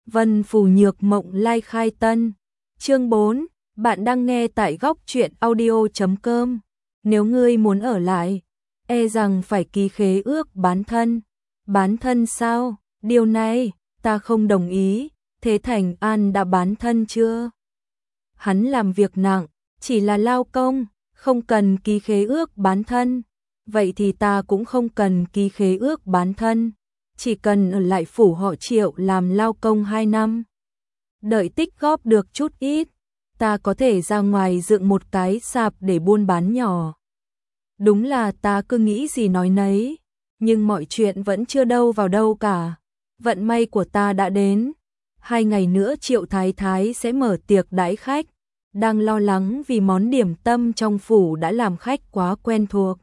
Vân Phủ Nhược Mộng Lai khai tân. Chương 4, bạn đang nghe tại góc truyện audio.com. Nếu ngươi muốn ở lại, e rằng phải ký khế ước bán thân. Bán thân sao? Điều này, ta không đồng ý. Thế Thành An đã bán thân chưa? Hắn làm việc nặng, chỉ là lao công, không cần ký khế ước bán thân. Vậy thì ta cũng không cần ký khế ước bán thân. Chỉ cần ở lại phủ họ Triệu làm lao công 2 năm. Đợi tích góp được chút ít, ta có thể ra ngoài dựng một cái sạp để buôn bán nhỏ. Đúng là ta cứ nghĩ gì nói nấy, nhưng mọi chuyện vẫn chưa đâu vào đâu cả. Vận may của ta đã đến. 2 ngày nữa Triệu Thái Thái sẽ mở tiệc đãi khách. Đang lo lắng vì món điểm tâm trong phủ đã làm khách quá quen thuộc.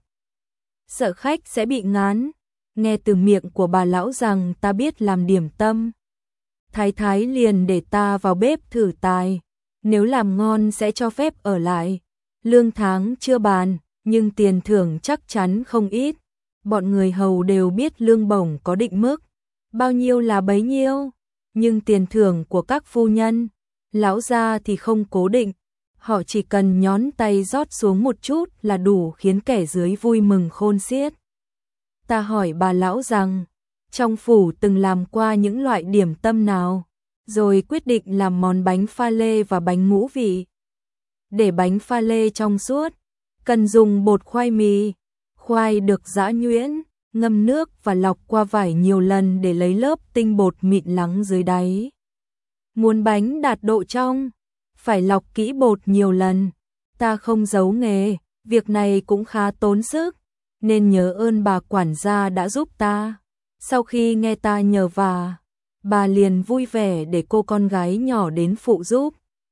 Sợ khách sẽ bị ngán. Nghe từ miệng của bà lão rằng ta biết làm điểm tâm. Thái Thái liền để ta vào bếp thử tài. Nếu làm ngon sẽ cho phép ở lại. Lương tháng chưa bàn, nhưng tiền thưởng chắc chắn không ít. Bọn người hầu đều biết lương bổng có định mức. Bao nhiêu là bấy nhiêu. Nhưng tiền thưởng của các phu nhân, lão gia thì không cố định. Họ chỉ cần nhón tay rót xuống một chút là đủ khiến kẻ dưới vui mừng khôn xiết. Ta hỏi bà lão rằng, trong phủ từng làm qua những loại điểm tâm nào, rồi quyết định làm món bánh pha lê và bánh ngũ vị. Để bánh pha lê trong suốt, cần dùng bột khoai mì. Khoai được giã nhuyễn, ngâm nước và lọc qua vải nhiều lần để lấy lớp tinh bột mịn lắng dưới đáy. Muốn bánh đạt độ trong, phải lọc kỹ bột nhiều lần. Ta không giấu nghề, việc này cũng khá tốn sức, nên nhớ ơn bà quản gia đã giúp ta. Sau khi nghe ta nhờ vả, bà liền vui vẻ để cô con gái nhỏ đến phụ giúp.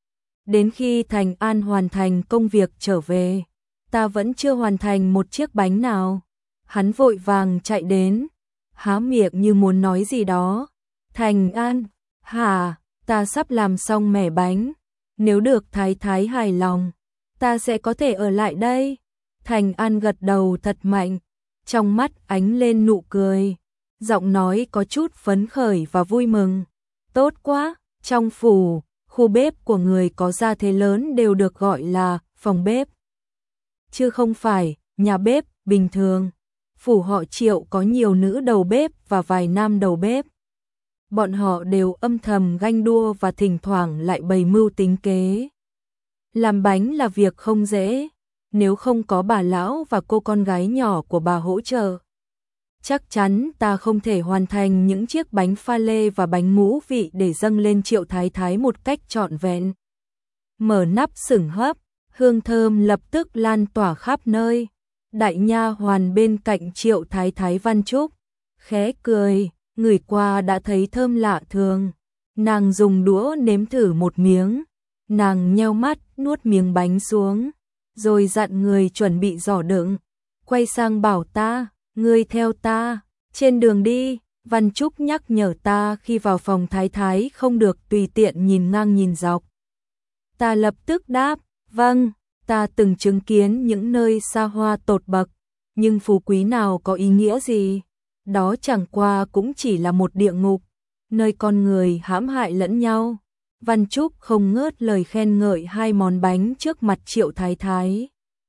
Đến khi Thành An hoàn thành công việc trở về, ta vẫn chưa hoàn thành một chiếc bánh nào. Hắn vội vàng chạy đến, há miệng như muốn nói gì đó. Thành An, hả, ta sắp làm xong mẻ bánh. Nếu được Thái Thái hài lòng, ta sẽ có thể ở lại đây. Thành An gật đầu thật mạnh, trong mắt ánh lên nụ cười. Giọng nói có chút phấn khởi và vui mừng. Tốt quá, trong phủ, khu bếp của người có gia thế lớn đều được gọi là phòng bếp, chứ không phải nhà bếp bình thường. Phủ họ Triệu có nhiều nữ đầu bếp và vài nam đầu bếp. Bọn họ đều âm thầm ganh đua và thỉnh thoảng lại bày mưu tính kế. Làm bánh là việc không dễ, nếu không có bà lão và cô con gái nhỏ của bà hỗ trợ, chắc chắn ta không thể hoàn thành những chiếc bánh pha lê và bánh ngũ vị để dâng lên Triệu Thái Thái một cách trọn vẹn. Mở nắp sửng hấp, hương thơm lập tức lan tỏa khắp nơi. Đại nha hoàn bên cạnh Triệu Thái Thái Văn Trúc khẽ cười, ngửi qua đã thấy thơm lạ thường. Nàng dùng đũa nếm thử một miếng, nàng nheo mắt nuốt miếng bánh xuống, rồi dặn người chuẩn bị giỏ đựng, quay sang bảo ta, ngươi theo ta, trên đường đi. Văn Trúc nhắc nhở ta khi vào phòng Thái Thái không được tùy tiện nhìn ngang nhìn dọc. Ta lập tức đáp, vâng. Ta từng chứng kiến những nơi xa hoa tột bậc, nhưng phú quý nào có ý nghĩa gì? Đó chẳng qua cũng chỉ là một địa ngục, nơi con người hãm hại lẫn nhau. Văn Trúc không ngớt lời khen ngợi 2 món bánh trước mặt Triệu Thái Thái,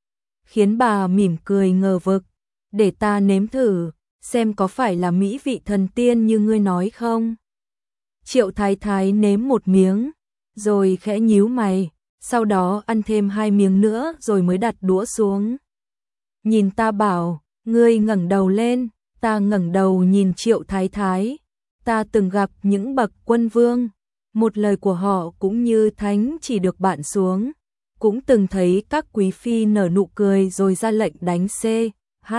khiến bà mỉm cười ngờ vực. Để ta nếm thử, xem có phải là mỹ vị thần tiên như ngươi nói không? Triệu Thái Thái nếm một miếng, rồi khẽ nhíu mày. Sau đó ăn thêm 2 miếng nữa rồi mới đặt đũa xuống. Nhìn ta bảo, ngươi ngẩng đầu lên. Ta ngẩng đầu nhìn Triệu Thái Thái. Ta từng gặp những bậc quân vương, một lời của họ cũng như thánh chỉ được bạn xuống. Cũng từng thấy các quý phi nở nụ cười rồi ra lệnh đánh C.H.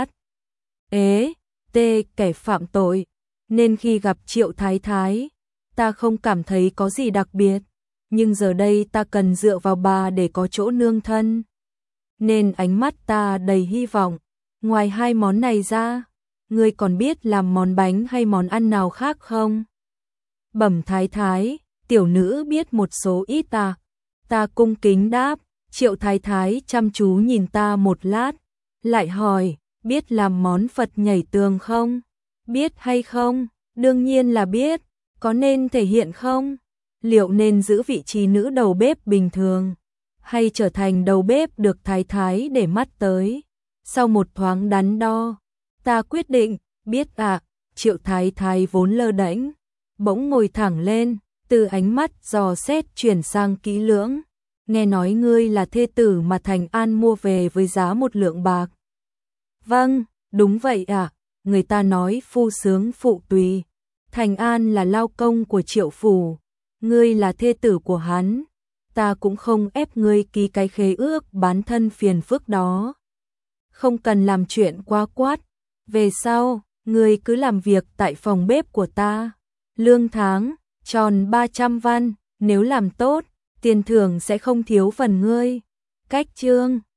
T kẻ phạm tội. Nên khi gặp Triệu Thái Thái, ta không cảm thấy có gì đặc biệt. Nhưng giờ đây ta cần dựa vào bà để có chỗ nương thân. Nên ánh mắt ta đầy hy vọng. Ngoài 2 món này ra, ngươi còn biết làm món bánh hay món ăn nào khác không? Bẩm Thái Thái, tiểu nữ biết một số ít à. Ta cung kính đáp. Triệu Thái Thái chăm chú nhìn ta một lát, lại hỏi, biết làm món Phật nhảy tường không? Biết hay không? Đương nhiên là biết. có nên thể hiện không? Liệu nên giữ vị trí nữ đầu bếp bình thường, hay trở thành đầu bếp được thái thái để mắt tới? Sau một thoáng đắn đo, ta quyết định, biết ạ. Triệu thái thái vốn lơ đễnh, bỗng ngồi thẳng lên, từ ánh mắt dò xét chuyển sang kỹ lưỡng. Nghe nói ngươi là thê tử mà Thành An mua về với giá 1 lượng bạc. Vâng, đúng vậy ạ. Người ta nói phu sướng phụ tùy. Thành An là lao công của Triệu phủ, ngươi là thê tử của hắn, ta cũng không ép ngươi ký cái khế ước bán thân phiền phức đó. Không cần làm chuyện quá quát, về sau, ngươi cứ làm việc tại phòng bếp của ta. Lương tháng, tròn 300 văn, nếu làm tốt, tiền thưởng sẽ không thiếu phần ngươi. Cách chương